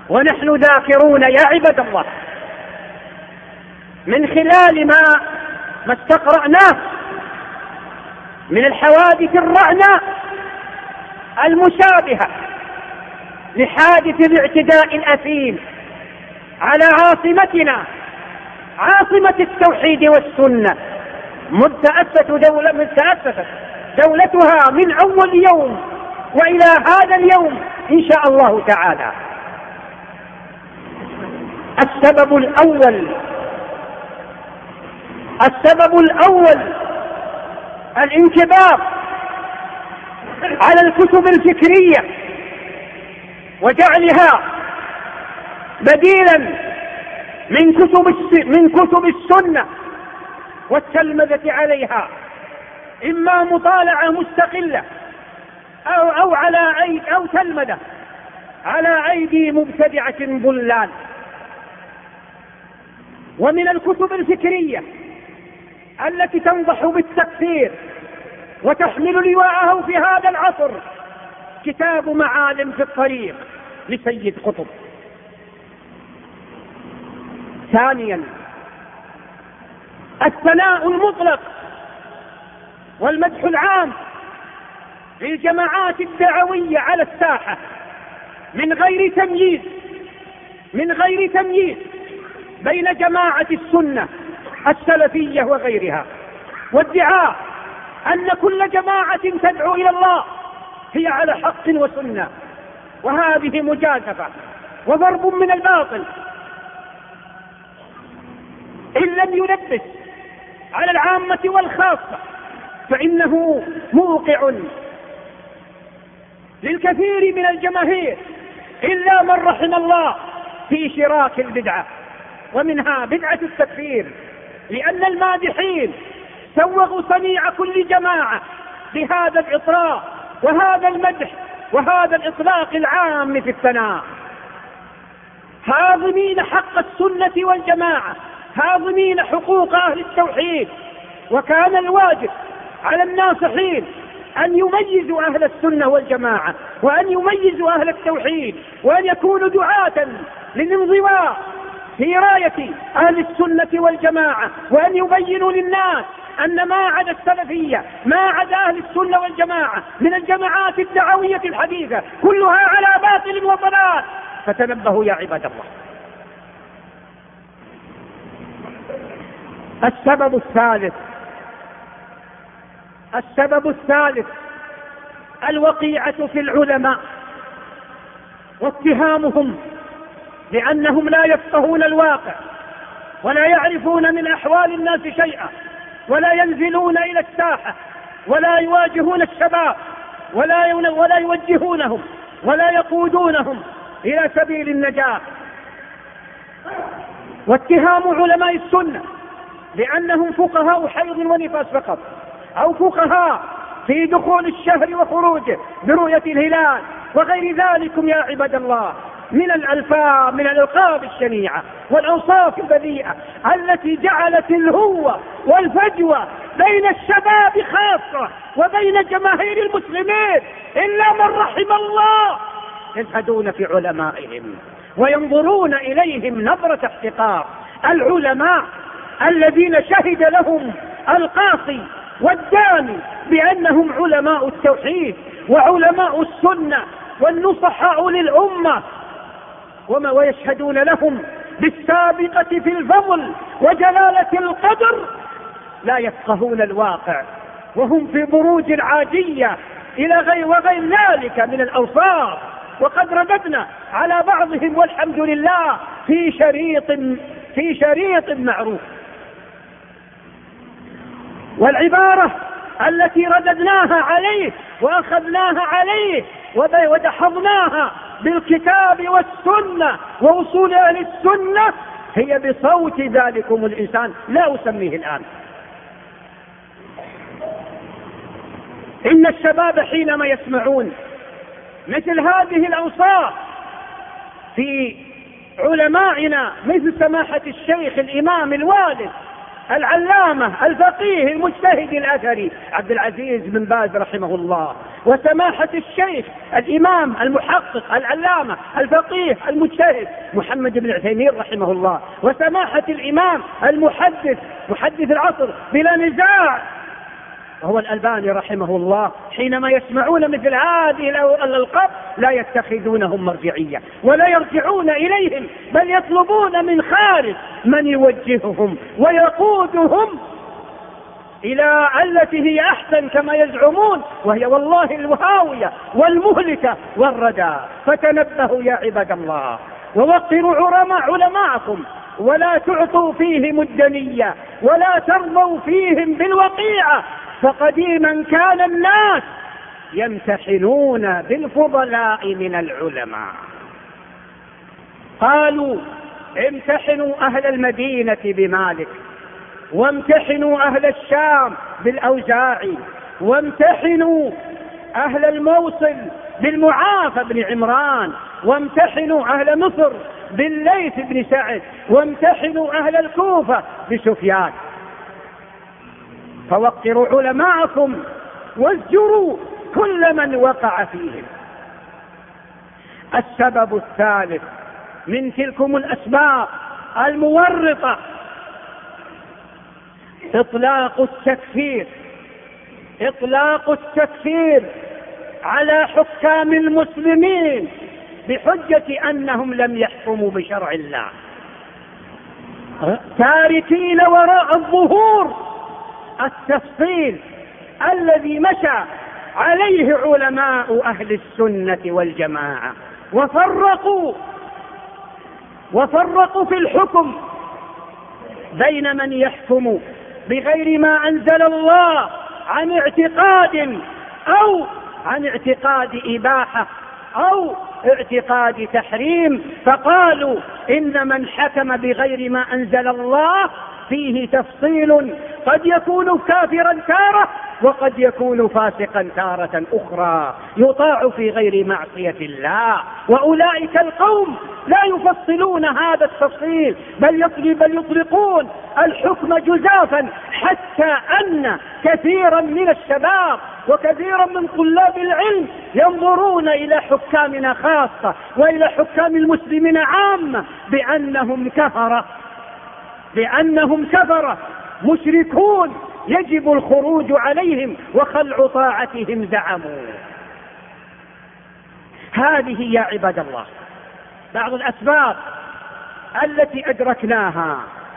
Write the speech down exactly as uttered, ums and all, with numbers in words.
ونحن ذاكرون يا عباد الله من خلال ما ما استقرأناه من الحوادث الرعنة المشابهة لحادث الاعتداء الأثيم على عاصمتنا، عاصمة التوحيد والسنة، مذ تأسست دولة مذ تأسست دولتها من أول يوم وإلى هذا اليوم إن شاء الله تعالى. السبب الأول السبب الأول الانكباب على الكتب الفكرية وجعلها بديلا من كتب من كتب السنة والتلمذة عليها، إما مطالعة مستقلة أو أو على أيدي أو تلمذة على أيدي مبتدعة ضلال. ومن الكتب الفكرية التي تنضح بالتكفير وتحمل لواءه في هذا العصر كتاب معالم في الطريق لسيد قطب. ثانيا الثناء المطلق والمدح العام للجماعات الدعوية على الساحة من غير تمييز من غير تمييز بين جماعة السنة السلفية وغيرها، وادعاء أن كل جماعة تدعو إلى الله هي على حق وسنة، وهذه مجازفة وضرب من الباطل إن لم يلبس على العامة والخاصة، فإنه موقع للكثير من الجماهير إلا من رحم الله في شراك البدعة، ومنها بدعة التكفير، لأن المادحين سوغوا صنيع كل جماعة بهذا الإطراء وهذا المدح وهذا الإطلاق العام في الثناء، هاضمين حق السنة والجماعة، هاضمين حقوق أهل التوحيد. وكان الواجب على الناصحين أن يميزوا أهل السنة والجماعة، وأن يميزوا أهل التوحيد، وأن يكونوا دعاة للانضواء في راية أهل السنة والجماعة، وأن يبينوا للناس أن ما عدا السلفية، ما عدا أهل السنة والجماعة من الجماعات الدعوية الحديثة كلها على باطل وضلال. فتنبهوا يا عباد الله. السبب الثالث السبب الثالث الوقيعة في العلماء واتهامهم لأنهم لا يفقهون الواقع ولا يعرفون من أحوال الناس شيئا، ولا ينزلون إلى الساحة ولا يواجهون الشباب ولا ولا يوجهونهم ولا يقودونهم إلى سبيل النجاة. واتهام علماء السنة لأنهم فقهاء حيض ونفاس فقط، أو فقهاء في دخول الشهر وخروجه برؤية الهلال وغير ذلك يا عباد الله من الألفاظ من الألقاب الشنيعة والأوصاف البذيئة التي جعلت الهوة والفجوة بين الشباب خاصة وبين جماهير المسلمين إلا من رحم الله. يزهدون في علمائهم وينظرون إليهم نظرة احتقار. العلماء الذين شهد لهم القاصي والداني بأنهم علماء التوحيد وعلماء السنة والنصحاء للأمة، وما ويشهدون لهم بالسابقة في الفضل وجلالة القدر، لا يفقهون الواقع وهم في بروج العاجية إلى غير وغير ذلك من الأوصاف. وقد رددنا على بعضهم والحمد لله في شريط في شريط معروف. والعبارة التي رددناها عليه وأخذناها عليه ودحضناها بالكتاب والسنة ووصول أهل السنة هي بصوت ذلكم الإنسان، لا أسميه الآن. إن الشباب حينما يسمعون مثل هذه الأوصاف في علمائنا مثل سماحة الشيخ الإمام الوالد العلامة الفقيه المجتهد الأثري عبد العزيز بن باز رحمه الله، وسماحة الشيخ الإمام المحقق العلامة الفقيه المجتهد محمد بن عثيمين رحمه الله، وسماحة الإمام المحدث محدث العصر بلا نزاع وهو الألباني رحمه الله، حينما يسمعون مثل هذه الألقاب لا يتخذونهم مرجعية ولا يرجعون إليهم، بل يطلبون من خارج من يوجههم ويقودهم إلى التي هي أحسن كما يزعمون، وهي والله الهاوية والمهلكة والردى. فتنبهوا يا عباد الله ووقروا علماءكم ولا تعطوا فيهم الدنية ولا ترضوا فيهم بالوقيعة، فقديما كان الناس يمتحنون بالفضلاء من العلماء. قالوا امتحنوا أهل المدينة بمالك، وامتحنوا أهل الشام بالأوزاعي، وامتحنوا أهل الموصل بالمعافى بن عمران، وامتحنوا أهل مصر بالليث بن سعد، وامتحنوا أهل الكوفة بسفيان. فوقروا علماءكم وازجروا كل من وقع فيهم. السبب الثالث من تلكم الأسباب المورطة إطلاق التكفير إطلاق التكفير على حكام المسلمين بحجة أنهم لم يحكموا بشرع الله، تاركين وراء الظهور التفصيل الذي مشى عليه علماء أهل السنة والجماعة، وفرقوا وفرقوا في الحكم بين من يحكم بغير ما أنزل الله عن اعتقاد أو عن اعتقاد إباحة أو اعتقاد تحريم، فقالوا إن من حكم بغير ما أنزل الله فيه تفصيل، قد يكون كافرا تارة وقد يكون فاسقا تارة أخرى، يطاع في غير معصية الله. وأولئك القوم لا يفصلون هذا التفصيل، بل بل يطلقون الحكم جزافا، حتى أن كثيرا من الشباب وكثيرا من طلاب العلم ينظرون إلى حكامنا خاصة وإلى حكام المسلمين عامة بأنهم كفرة بأنهم كفرة مشركون يجب الخروج عليهم وخلع طاعتهم زعموا. هذه يا عباد الله بعض الأسباب التي أدركناها